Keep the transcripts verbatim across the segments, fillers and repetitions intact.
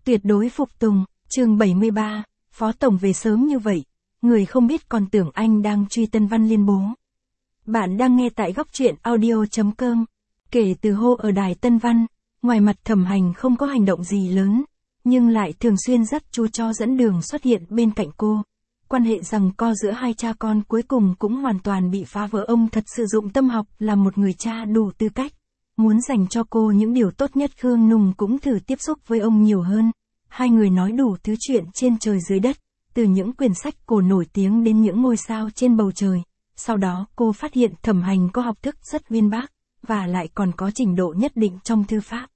Tuyệt đối phục tùng, chương bảy mươi ba, Phó Tổng về sớm như vậy, người không biết còn tưởng anh đang truy Tân Văn Liên bố. Bạn đang nghe tại góc truyện audio.com. Kể từ hô ở đài Tân Văn, ngoài mặt Thẩm Hành không có hành động gì lớn, nhưng lại thường xuyên dắt chú chó dẫn đường xuất hiện bên cạnh cô. Quan hệ giằng co giữa hai cha con cuối cùng cũng hoàn toàn bị phá vỡ. Ông thật sự dụng tâm học là một người cha đủ tư cách. Muốn dành cho cô những điều tốt nhất. Khương Nùng cũng thử tiếp xúc với ông nhiều hơn. Hai người nói đủ thứ chuyện trên trời dưới đất, từ những quyển sách cổ nổi tiếng đến những ngôi sao trên bầu trời. Sau đó cô phát hiện Thẩm Hành có học thức rất uyên bác, và lại còn có trình độ nhất định trong thư pháp.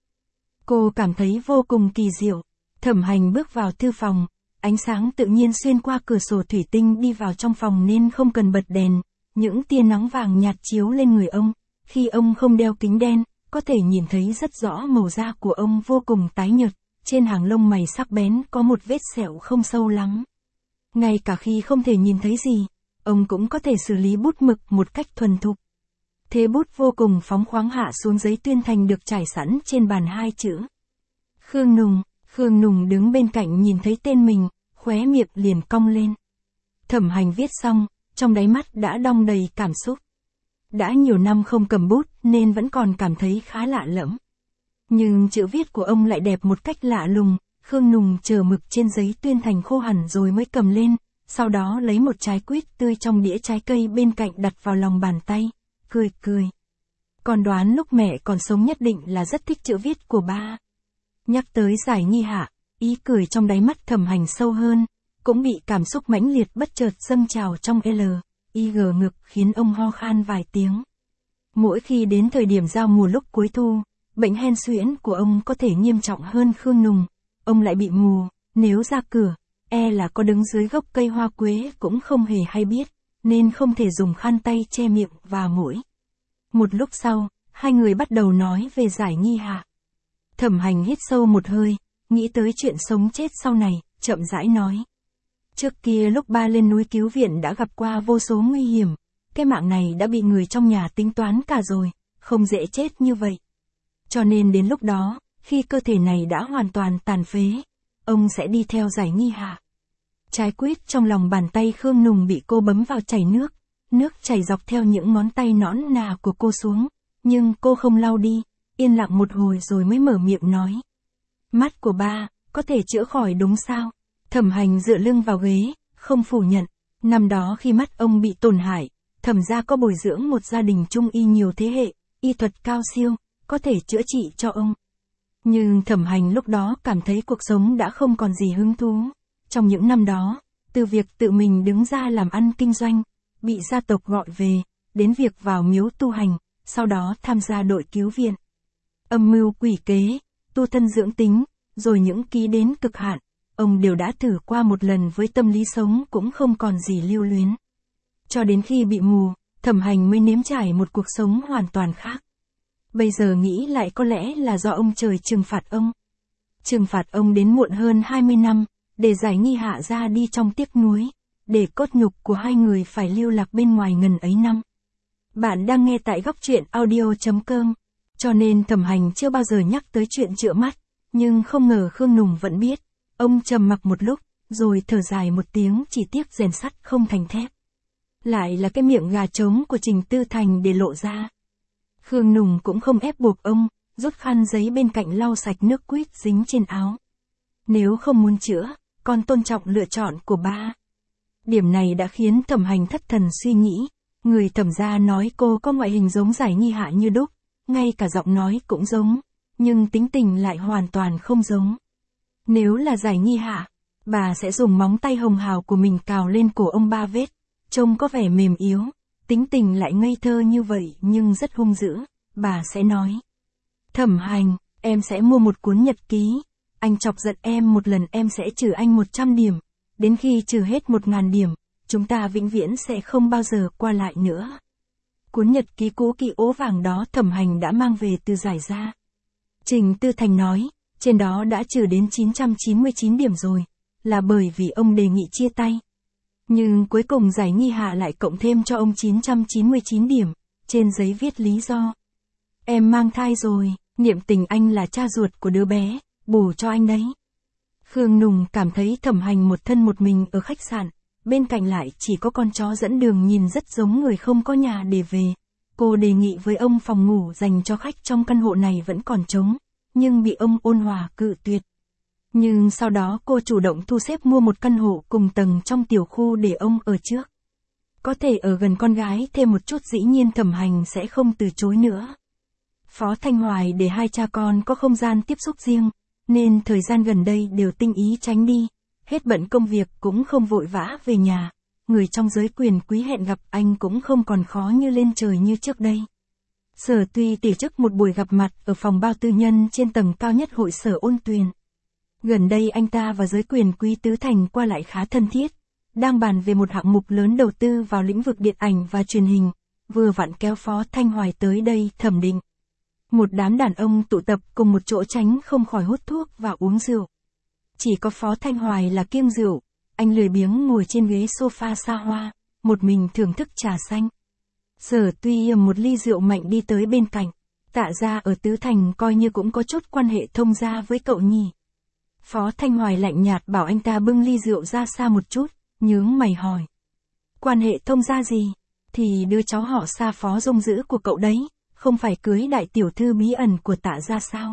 Cô cảm thấy vô cùng kỳ diệu. Thẩm Hành bước vào thư phòng, ánh sáng tự nhiên xuyên qua cửa sổ thủy tinh đi vào trong phòng nên không cần bật đèn. Những tia nắng vàng nhạt chiếu lên người ông. Khi ông không đeo kính đen, có thể nhìn thấy rất rõ màu da của ông vô cùng tái nhợt. Trên hàng lông mày sắc bén có một vết sẹo không sâu lắm. Ngay cả khi không thể nhìn thấy gì, ông cũng có thể xử lý bút mực một cách thuần thục. Thế bút vô cùng phóng khoáng hạ xuống giấy tuyên thành được trải sẵn trên bàn hai chữ. Khương Nùng. Khương Nùng đứng bên cạnh nhìn thấy tên mình, khóe miệng liền cong lên. Thẩm Hành viết xong, trong đáy mắt đã đong đầy cảm xúc. Đã nhiều năm không cầm bút nên vẫn còn cảm thấy khá lạ lẫm. Nhưng chữ viết của ông lại đẹp một cách lạ lùng. Khương Nùng chờ mực trên giấy tuyên thành khô hẳn rồi mới cầm lên, sau đó lấy một trái quýt tươi trong đĩa trái cây bên cạnh đặt vào lòng bàn tay, cười cười. Còn đoán lúc mẹ còn sống nhất định là rất thích chữ viết của ba. Nhắc tới Giải Nghi Hạ, ý cười trong đáy mắt Thẩm Hành sâu hơn, cũng bị cảm xúc mãnh liệt bất chợt dâng trào trong L, I G ngực khiến ông ho khan vài tiếng. Mỗi khi đến thời điểm giao mùa lúc cuối thu, bệnh hen suyễn của ông có thể nghiêm trọng hơn Khương Nùng. Ông lại bị mù, nếu ra cửa, e là có đứng dưới gốc cây hoa quế cũng không hề hay biết, nên không thể dùng khăn tay che miệng và mũi. Một lúc sau, hai người bắt đầu nói về Giải Nghi Hạ. Thẩm Hành hít sâu một hơi, nghĩ tới chuyện sống chết sau này, chậm rãi nói. Trước kia lúc ba lên núi cứu viện đã gặp qua vô số nguy hiểm, cái mạng này đã bị người trong nhà tính toán cả rồi, không dễ chết như vậy. Cho nên đến lúc đó, khi cơ thể này đã hoàn toàn tàn phế, ông sẽ đi theo Giải Nghi Hạ. Trái quýt trong lòng bàn tay Khương Nùng bị cô bấm vào chảy nước, nước chảy dọc theo những ngón tay nõn nà của cô xuống, nhưng cô không lau đi, yên lặng một hồi rồi mới mở miệng nói. Mắt của ba, có thể chữa khỏi đúng sao? Thẩm Hành dựa lưng vào ghế, không phủ nhận. Năm đó khi mắt ông bị tổn hại, Thẩm gia có bồi dưỡng một gia đình trung y nhiều thế hệ, y thuật cao siêu, có thể chữa trị cho ông. Nhưng Thẩm Hành lúc đó cảm thấy cuộc sống đã không còn gì hứng thú. Trong những năm đó, từ việc tự mình đứng ra làm ăn kinh doanh, bị gia tộc gọi về, đến việc vào miếu tu hành, sau đó tham gia đội cứu viện. Âm mưu quỷ kế, tu thân dưỡng tính, rồi những ký đến cực hạn, ông đều đã thử qua một lần với tâm lý sống cũng không còn gì lưu luyến. Cho đến khi bị mù, Thẩm Hành mới nếm trải một cuộc sống hoàn toàn khác. Bây giờ nghĩ lại có lẽ là do ông trời trừng phạt ông. Trừng phạt ông đến muộn hơn hai mươi năm, để Giải Nghi Hạ ra đi trong tiếc nuối, để cốt nhục của hai người phải lưu lạc bên ngoài ngần ấy năm. Bạn đang nghe tại góc truyện audio.com, cho nên Thẩm Hành chưa bao giờ nhắc tới chuyện chữa mắt, nhưng không ngờ Khương Nùng vẫn biết. Ông trầm mặc một lúc, rồi thở dài một tiếng, chỉ tiếc rèn sắt không thành thép. Lại là cái miệng gà trống của Trình Tư Thành để lộ ra. Khương Nùng cũng không ép buộc ông, rút khăn giấy bên cạnh lau sạch nước quýt dính trên áo. Nếu không muốn chữa, con tôn trọng lựa chọn của ba. Điểm này đã khiến Thẩm Hành thất thần suy nghĩ. Người Thẩm gia nói cô có ngoại hình giống Giải Nghi Hạ như đúc, ngay cả giọng nói cũng giống, nhưng tính tình lại hoàn toàn không giống. Nếu là Giải Nghi Hạ, bà sẽ dùng móng tay hồng hào của mình cào lên cổ ông ba vết, trông có vẻ mềm yếu, tính tình lại ngây thơ như vậy nhưng rất hung dữ, bà sẽ nói. Thẩm Hành, em sẽ mua một cuốn nhật ký, anh chọc giận em một lần em sẽ trừ anh một trăm điểm, đến khi trừ hết một ngàn điểm, chúng ta vĩnh viễn sẽ không bao giờ qua lại nữa. Cuốn nhật ký cũ kỹ ố vàng đó Thẩm Hành đã mang về từ Giải gia. Trình Tư Thành nói, trên đó đã trừ đến chín trăm chín mươi chín điểm rồi, là bởi vì ông đề nghị chia tay. Nhưng cuối cùng Giải Nghi Hạ lại cộng thêm cho ông chín trăm chín mươi chín điểm, trên giấy viết lý do. Em mang thai rồi, niệm tình anh là cha ruột của đứa bé, bù cho anh đấy. Khương Nùng cảm thấy Thẩm Hành một thân một mình ở khách sạn, bên cạnh lại chỉ có con chó dẫn đường nhìn rất giống người không có nhà để về. Cô đề nghị với ông phòng ngủ dành cho khách trong căn hộ này vẫn còn trống, nhưng bị ông ôn hòa cự tuyệt. Nhưng sau đó cô chủ động thu xếp mua một căn hộ cùng tầng trong tiểu khu để ông ở trước. Có thể ở gần con gái thêm một chút, dĩ nhiên Thẩm Hành sẽ không từ chối nữa. Phó Thanh Hoài để hai cha con có không gian tiếp xúc riêng, nên thời gian gần đây đều tinh ý tránh đi, hết bận công việc cũng không vội vã về nhà. Người trong giới quyền quý hẹn gặp anh cũng không còn khó như lên trời như trước đây. Sở Tuy tổ chức một buổi gặp mặt ở phòng bao tư nhân trên tầng cao nhất hội sở Ôn Tuyền. Gần đây anh ta và giới quyền quý tứ thành qua lại khá thân thiết, đang bàn về một hạng mục lớn đầu tư vào lĩnh vực điện ảnh và truyền hình, vừa vặn kéo Phó Thanh Hoài tới đây thẩm định. Một đám đàn ông tụ tập cùng một chỗ tránh không khỏi hút thuốc và uống rượu. Chỉ có Phó Thanh Hoài là kiêng rượu, anh lười biếng ngồi trên ghế sofa xa hoa, một mình thưởng thức trà xanh. Sở Tuy một ly rượu mạnh đi tới bên cạnh, Tạ gia ở Tứ Thành coi như cũng có chút quan hệ thông gia với cậu nhỉ. Phó Thanh Hoài lạnh nhạt bảo anh ta bưng ly rượu ra xa một chút, nhướng mày hỏi. Quan hệ thông gia gì? Thì đứa cháu họ Xa Phó Dung Dữ của cậu đấy, không phải cưới đại tiểu thư bí ẩn của Tạ gia sao?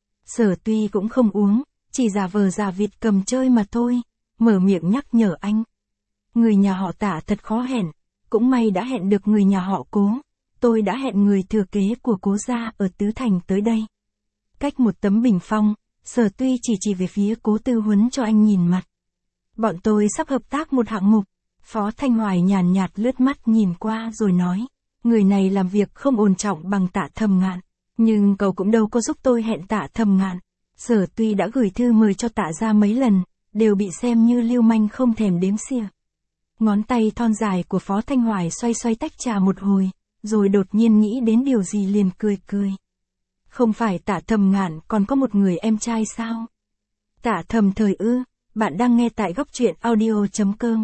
Sở Tuy cũng không uống, chỉ giả vờ giả vịt cầm chơi mà thôi, mở miệng nhắc nhở anh. Người nhà họ Tạ thật khó hẹn, cũng may đã hẹn được người nhà họ Cố, tôi đã hẹn người thừa kế của Cố gia ở Tứ Thành tới đây. Cách một tấm bình phong, Sở Tuy chỉ chỉ về phía Cố Tư Huấn cho anh nhìn mặt. Bọn tôi sắp hợp tác một hạng mục. Phó Thanh Hoài nhàn nhạt lướt mắt nhìn qua rồi nói. Người này làm việc không ổn trọng bằng Tạ Thầm Ngạn, nhưng cậu cũng đâu có giúp tôi hẹn Tạ Thầm Ngạn. Sở Tuy đã gửi thư mời cho Tạ gia mấy lần, đều bị xem như lưu manh không thèm đếm xỉa. Ngón tay thon dài của Phó Thanh Hoài xoay xoay tách trà một hồi, rồi đột nhiên nghĩ đến điều gì liền cười cười. Không phải Tạ Thầm Ngạn còn có một người em trai sao? Tạ Thầm Thời ư? Bạn đang nghe tại góc truyện audio chấm com.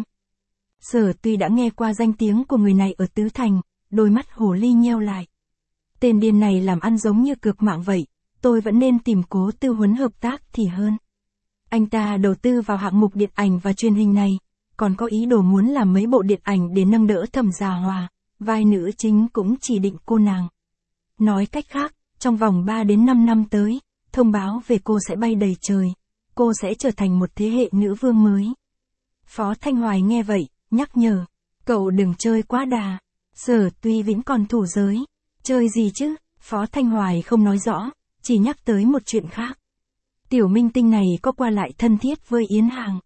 Sở Tuy đã nghe qua danh tiếng của người này ở Tứ Thành, đôi mắt hồ ly nheo lại. Tên điên này làm ăn giống như cược mạng vậy, tôi vẫn nên tìm Cố Tư Huấn hợp tác thì hơn. Anh ta đầu tư vào hạng mục điện ảnh và truyền hình này, còn có ý đồ muốn làm mấy bộ điện ảnh để nâng đỡ Thẩm Gia Hòa, vai nữ chính cũng chỉ định cô nàng. Nói cách khác, trong vòng ba đến năm năm tới, thông báo về cô sẽ bay đầy trời, cô sẽ trở thành một thế hệ nữ vương mới. Phó Thanh Hoài nghe vậy, nhắc nhở, cậu đừng chơi quá đà. Sở Tuy vẫn còn thủ giới. Chơi gì chứ? Phó Thanh Hoài không nói rõ, chỉ nhắc tới một chuyện khác. Tiểu minh tinh này có qua lại thân thiết với Yến Hàng.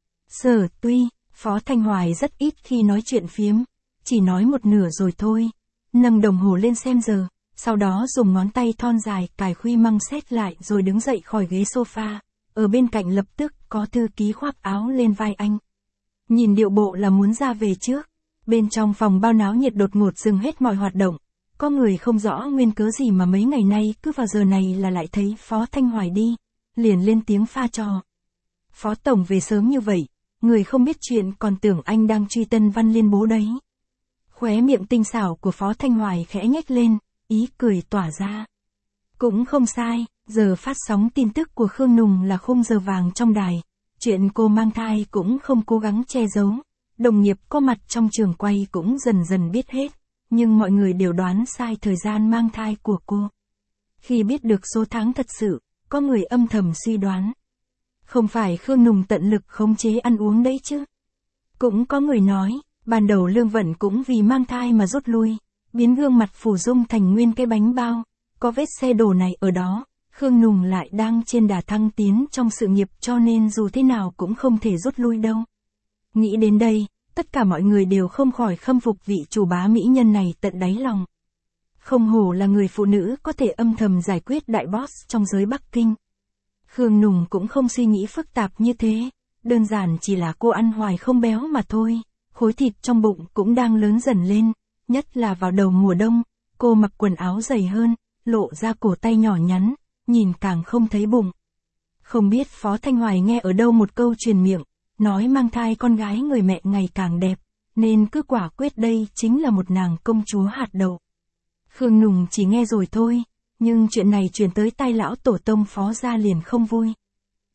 Sở Tuy, Phó Thanh Hoài rất ít khi nói chuyện phiếm, chỉ nói một nửa rồi thôi. Nâng đồng hồ lên xem giờ, sau đó dùng ngón tay thon dài cài khuy măng xét lại rồi đứng dậy khỏi ghế sofa. Ở bên cạnh lập tức có thư ký khoác áo lên vai anh. Nhìn điệu bộ là muốn ra về trước. Bên trong phòng bao náo nhiệt đột ngột dừng hết mọi hoạt động. Có người không rõ nguyên cớ gì mà mấy ngày nay cứ vào giờ này là lại thấy Phó Thanh Hoài đi. Liền lên tiếng pha trò. Phó Tổng về sớm như vậy, người không biết chuyện còn tưởng anh đang truy Tân Văn Liên bố đấy. Khóe miệng tinh xảo của Phó Thanh Hoài khẽ nhếch lên, ý cười tỏa ra. Cũng không sai, giờ phát sóng tin tức của Khương Nùng là khung giờ vàng trong đài. Chuyện cô mang thai cũng không cố gắng che giấu. Đồng nghiệp có mặt trong trường quay cũng dần dần biết hết. Nhưng mọi người đều đoán sai thời gian mang thai của cô. Khi biết được số tháng thật sự, có người âm thầm suy đoán. Không phải Khương Nùng tận lực khống chế ăn uống đấy chứ. Cũng có người nói, ban đầu Lương Vận cũng vì mang thai mà rút lui, biến gương mặt phủ dung thành nguyên cái bánh bao. Có vết xe đổ này ở đó, Khương Nùng lại đang trên đà thăng tiến trong sự nghiệp cho nên dù thế nào cũng không thể rút lui đâu. Nghĩ đến đây, tất cả mọi người đều không khỏi khâm phục vị chủ bá mỹ nhân này tận đáy lòng. Không hổ là người phụ nữ có thể âm thầm giải quyết đại boss trong giới Bắc Kinh. Khương Nùng cũng không suy nghĩ phức tạp như thế, đơn giản chỉ là cô ăn hoài không béo mà thôi, khối thịt trong bụng cũng đang lớn dần lên, nhất là vào đầu mùa đông, cô mặc quần áo dày hơn, lộ ra cổ tay nhỏ nhắn, nhìn càng không thấy bụng. Không biết Phó Thanh Hoài nghe ở đâu một câu truyền miệng, nói mang thai con gái người mẹ ngày càng đẹp, nên cứ quả quyết đây chính là một nàng công chúa hạt đậu. Khương Nùng chỉ nghe rồi thôi, nhưng chuyện này truyền tới tai lão tổ tông Phó gia liền không vui.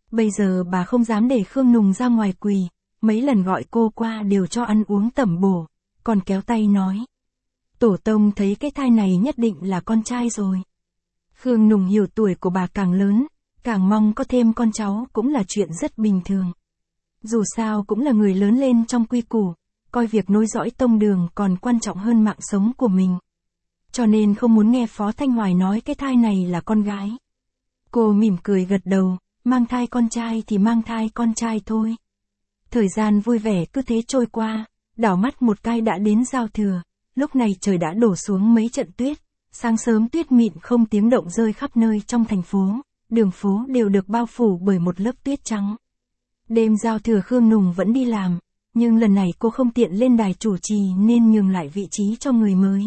Bây giờ bà không dám để Khương Nùng ra ngoài quỳ, mấy lần gọi cô qua đều cho ăn uống tẩm bổ, còn kéo tay nói. Tổ tông thấy cái thai này nhất định là con trai rồi. Khương Nùng hiểu tuổi của bà càng lớn, càng mong có thêm con cháu cũng là chuyện rất bình thường. Dù sao cũng là người lớn lên trong quy củ, coi việc nối dõi tông đường còn quan trọng hơn mạng sống của mình. Cho nên không muốn nghe Phó Thanh Hoài nói cái thai này là con gái. Cô mỉm cười gật đầu, mang thai con trai thì mang thai con trai thôi. Thời gian vui vẻ cứ thế trôi qua, đảo mắt một cái đã đến giao thừa, lúc này trời đã đổ xuống mấy trận tuyết, sáng sớm tuyết mịn không tiếng động rơi khắp nơi trong thành phố, đường phố đều được bao phủ bởi một lớp tuyết trắng. Đêm giao thừa Khương Nùng vẫn đi làm, nhưng lần này cô không tiện lên đài chủ trì nên nhường lại vị trí cho người mới.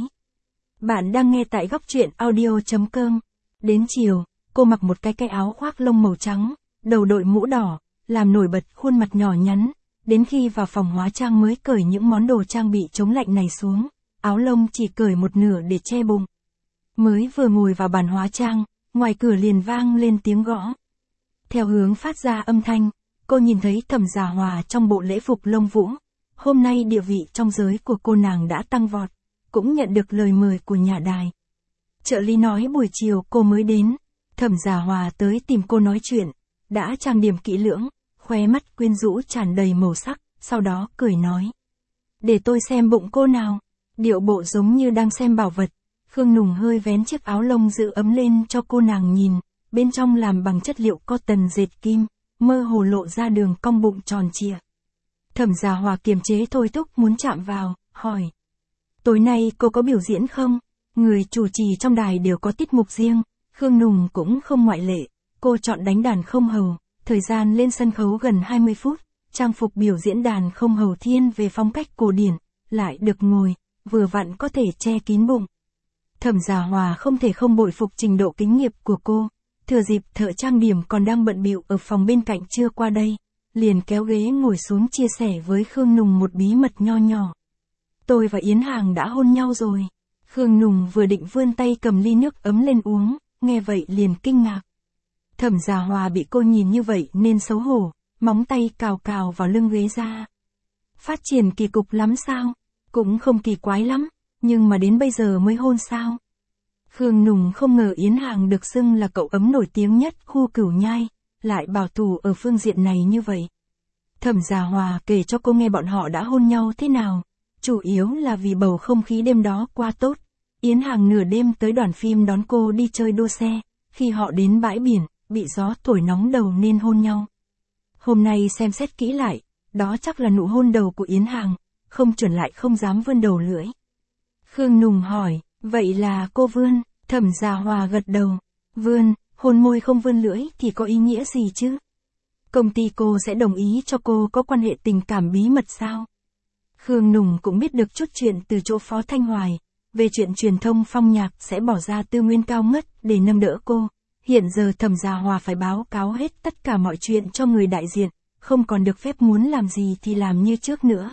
Bạn đang nghe tại góc truyện audio chấm com. Đến chiều, cô mặc một cái cái áo khoác lông màu trắng, đầu đội mũ đỏ, làm nổi bật khuôn mặt nhỏ nhắn, đến khi vào phòng hóa trang mới cởi những món đồ trang bị chống lạnh này xuống, áo lông chỉ cởi một nửa để che bụng. Mới vừa ngồi vào bàn hóa trang, ngoài cửa liền vang lên tiếng gõ. Theo hướng phát ra âm thanh, cô nhìn thấy Thẩm Gia Hòa trong bộ lễ phục lông vũ. Hôm nay địa vị trong giới của cô nàng đã tăng vọt, cũng nhận được lời mời của nhà đài. Trợ lý nói buổi chiều cô mới đến, Thẩm Gia Hòa tới tìm cô nói chuyện, đã trang điểm kỹ lưỡng, khóe mắt quyến rũ tràn đầy màu sắc, sau đó cười nói. Để tôi xem bụng cô nào, điệu bộ giống như đang xem bảo vật. Khương Nùng hơi vén chiếc áo lông giữ ấm lên cho cô nàng nhìn, bên trong làm bằng chất liệu cotton dệt kim, mơ hồ lộ ra đường cong bụng tròn trịa. Thẩm Gia Hòa kiềm chế thôi thúc muốn chạm vào, hỏi. Tối nay cô có biểu diễn không? Người chủ trì trong đài đều có tiết mục riêng, Khương Nùng cũng không ngoại lệ, cô chọn đánh đàn không hầu, thời gian lên sân khấu gần hai mươi phút, trang phục biểu diễn đàn không hầu thiên về phong cách cổ điển, lại được ngồi, vừa vặn có thể che kín bụng. Thẩm Gia Hòa không thể không bội phục trình độ kinh nghiệp của cô, thừa dịp thợ trang điểm còn đang bận bịu ở phòng bên cạnh chưa qua đây, liền kéo ghế ngồi xuống chia sẻ với Khương Nùng một bí mật nho nhỏ. Tôi và Yến Hàng đã hôn nhau rồi. Khương Nùng vừa định vươn tay cầm ly nước ấm lên uống, nghe vậy liền kinh ngạc. Thẩm Gia Hòa bị cô nhìn như vậy nên xấu hổ, móng tay cào cào vào lưng ghế ra. Phát triển kỳ cục lắm sao? Cũng không kỳ quái lắm, nhưng mà đến bây giờ mới hôn sao? Khương Nùng không ngờ Yến Hàng được xưng là cậu ấm nổi tiếng nhất khu Cửu Nhai, lại bảo thủ ở phương diện này như vậy. Thẩm Gia Hòa kể cho cô nghe bọn họ đã hôn nhau thế nào, chủ yếu là vì bầu không khí đêm đó quá tốt. Yến Hàng nửa đêm tới đoàn phim đón cô đi chơi đua xe, khi họ đến bãi biển, bị gió thổi nóng đầu nên hôn nhau. Hôm nay xem xét kỹ lại, đó chắc là nụ hôn đầu của Yến Hàng, không chuẩn lại không dám vươn đầu lưỡi. Khương Nùng hỏi, vậy là cô vươn? Thẩm Gia Hòa gật đầu, vươn, hôn môi không vươn lưỡi thì có ý nghĩa gì chứ? Công ty cô sẽ đồng ý cho cô có quan hệ tình cảm bí mật sao? Khương Nùng cũng biết được chút chuyện từ chỗ Phó Thanh Hoài, về chuyện truyền thông phong nhạc sẽ bỏ ra tư nguyên cao ngất để nâng đỡ cô. Hiện giờ Thẩm Gia Hòa phải báo cáo hết tất cả mọi chuyện cho người đại diện, không còn được phép muốn làm gì thì làm như trước nữa.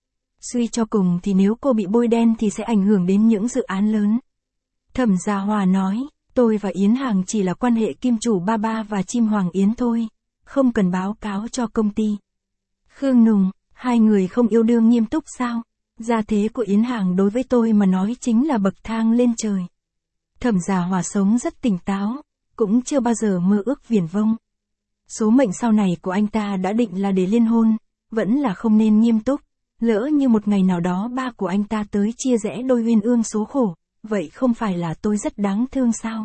Suy cho cùng thì nếu cô bị bôi đen thì sẽ ảnh hưởng đến những dự án lớn. Thẩm Gia Hòa nói, tôi và Yến Hàng chỉ là quan hệ kim chủ ba ba và chim hoàng yến thôi, không cần báo cáo cho công ty. Khương Nùng, hai người không yêu đương nghiêm túc sao? Gia thế của Yến Hàng đối với tôi mà nói chính là bậc thang lên trời. Thẩm Gia Hòa sống rất tỉnh táo, cũng chưa bao giờ mơ ước viển vông. Số mệnh sau này của anh ta đã định là để liên hôn, vẫn là không nên nghiêm túc. Lỡ như một ngày nào đó ba của anh ta tới chia rẽ đôi uyên ương số khổ, vậy không phải là tôi rất đáng thương sao?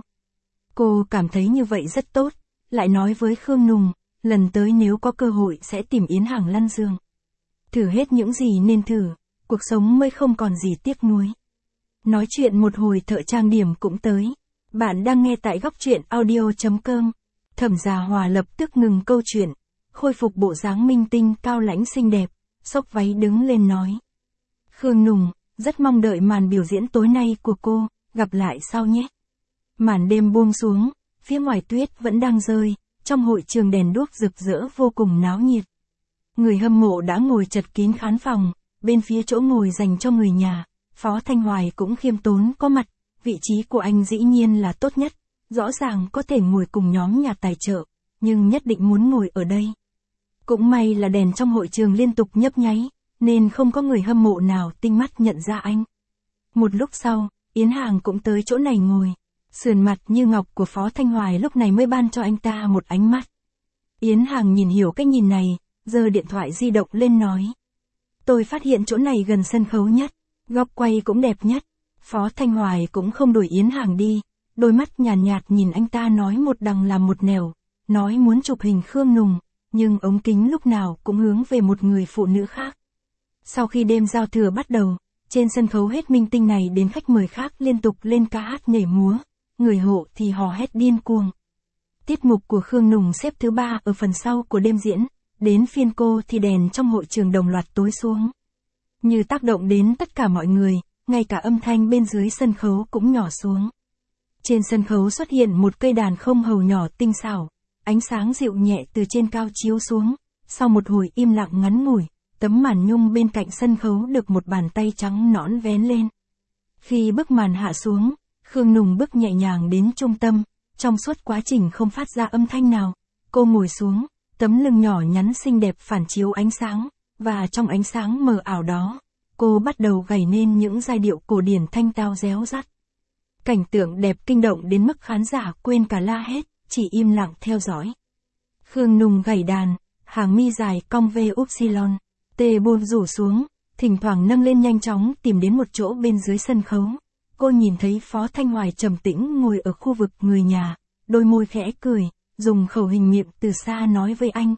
Cô cảm thấy như vậy rất tốt, lại nói với Khương Nùng, lần tới nếu có cơ hội sẽ tìm Yến Hàng lăn giường. Thử hết những gì nên thử, cuộc sống mới không còn gì tiếc nuối. Nói chuyện một hồi thợ trang điểm cũng tới. Bạn đang nghe tại góc truyện audio chấm com. Thẩm Gia Hòa lập tức ngừng câu chuyện, khôi phục bộ dáng minh tinh cao lãnh xinh đẹp, xốc váy đứng lên nói. Khương Nùng, rất mong đợi màn biểu diễn tối nay của cô, gặp lại sau nhé. Màn đêm buông xuống, phía ngoài tuyết vẫn đang rơi, trong hội trường đèn đuốc rực rỡ vô cùng náo nhiệt. Người hâm mộ đã ngồi chật kín khán phòng, bên phía chỗ ngồi dành cho người nhà, Phó Thanh Hoài cũng khiêm tốn có mặt, vị trí của anh dĩ nhiên là tốt nhất, rõ ràng có thể ngồi cùng nhóm nhà tài trợ, nhưng nhất định muốn ngồi ở đây. Cũng may là đèn trong hội trường liên tục nhấp nháy, nên không có người hâm mộ nào tinh mắt nhận ra anh. Một lúc sau, Yến Hàng cũng tới chỗ này ngồi. Sườn mặt như ngọc của Phó Thanh Hoài lúc này mới ban cho anh ta một ánh mắt. Yến Hàng nhìn hiểu cái nhìn này, giơ điện thoại di động lên nói. Tôi phát hiện chỗ này gần sân khấu nhất, góc quay cũng đẹp nhất. Phó Thanh Hoài cũng không đuổi Yến Hàng đi, đôi mắt nhàn nhạt, nhạt nhìn anh ta nói một đằng làm một nẻo, nói muốn chụp hình Khương Nùng, nhưng ống kính lúc nào cũng hướng về một người phụ nữ khác. Sau khi đêm giao thừa bắt đầu, trên sân khấu hết minh tinh này đến khách mời khác liên tục lên ca hát nhảy múa, người hộ thì hò hét điên cuồng. Tiết mục của Khương Nùng xếp thứ ba ở phần sau của đêm diễn, đến phiên cô thì đèn trong hội trường đồng loạt tối xuống. Như tác động đến tất cả mọi người, ngay cả âm thanh bên dưới sân khấu cũng nhỏ xuống. Trên sân khấu xuất hiện một cây đàn không hầu nhỏ tinh xảo, ánh sáng dịu nhẹ từ trên cao chiếu xuống, sau một hồi im lặng ngắn ngủi, tấm màn nhung bên cạnh sân khấu được một bàn tay trắng nõn vén lên. Khi bức màn hạ xuống, Khương Nùng bước nhẹ nhàng đến trung tâm, trong suốt quá trình không phát ra âm thanh nào, cô ngồi xuống, tấm lưng nhỏ nhắn xinh đẹp phản chiếu ánh sáng, và trong ánh sáng mờ ảo đó, cô bắt đầu gảy nên những giai điệu cổ điển thanh tao réo rắt. Cảnh tượng đẹp kinh động đến mức khán giả quên cả la hét, chỉ im lặng theo dõi. Khương Nùng gảy đàn, hàng mi dài cong V upsilon, tê buông rủ xuống, thỉnh thoảng nâng lên nhanh chóng tìm đến một chỗ bên dưới sân khấu. Cô nhìn thấy Phó Thanh Hoài trầm tĩnh ngồi ở khu vực người nhà, đôi môi khẽ cười, dùng khẩu hình miệng từ xa nói với anh.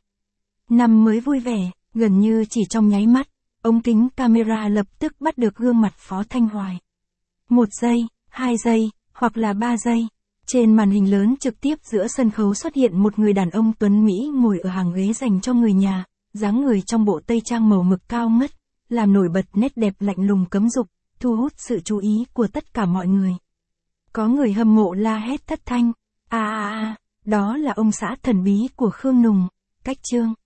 Năm mới vui vẻ, gần như chỉ trong nháy mắt, ống kính camera lập tức bắt được gương mặt Phó Thanh Hoài. Một giây, hai giây, hoặc là ba giây. Trên màn hình lớn trực tiếp giữa sân khấu xuất hiện một người đàn ông tuấn Mỹ ngồi ở hàng ghế dành cho người nhà, dáng người trong bộ tây trang màu mực cao ngất, làm nổi bật nét đẹp lạnh lùng cấm dục, thu hút sự chú ý của tất cả mọi người. Có người hâm mộ la hét thất thanh, a a a, đó là ông xã thần bí của Khương Nùng, Cách Trương.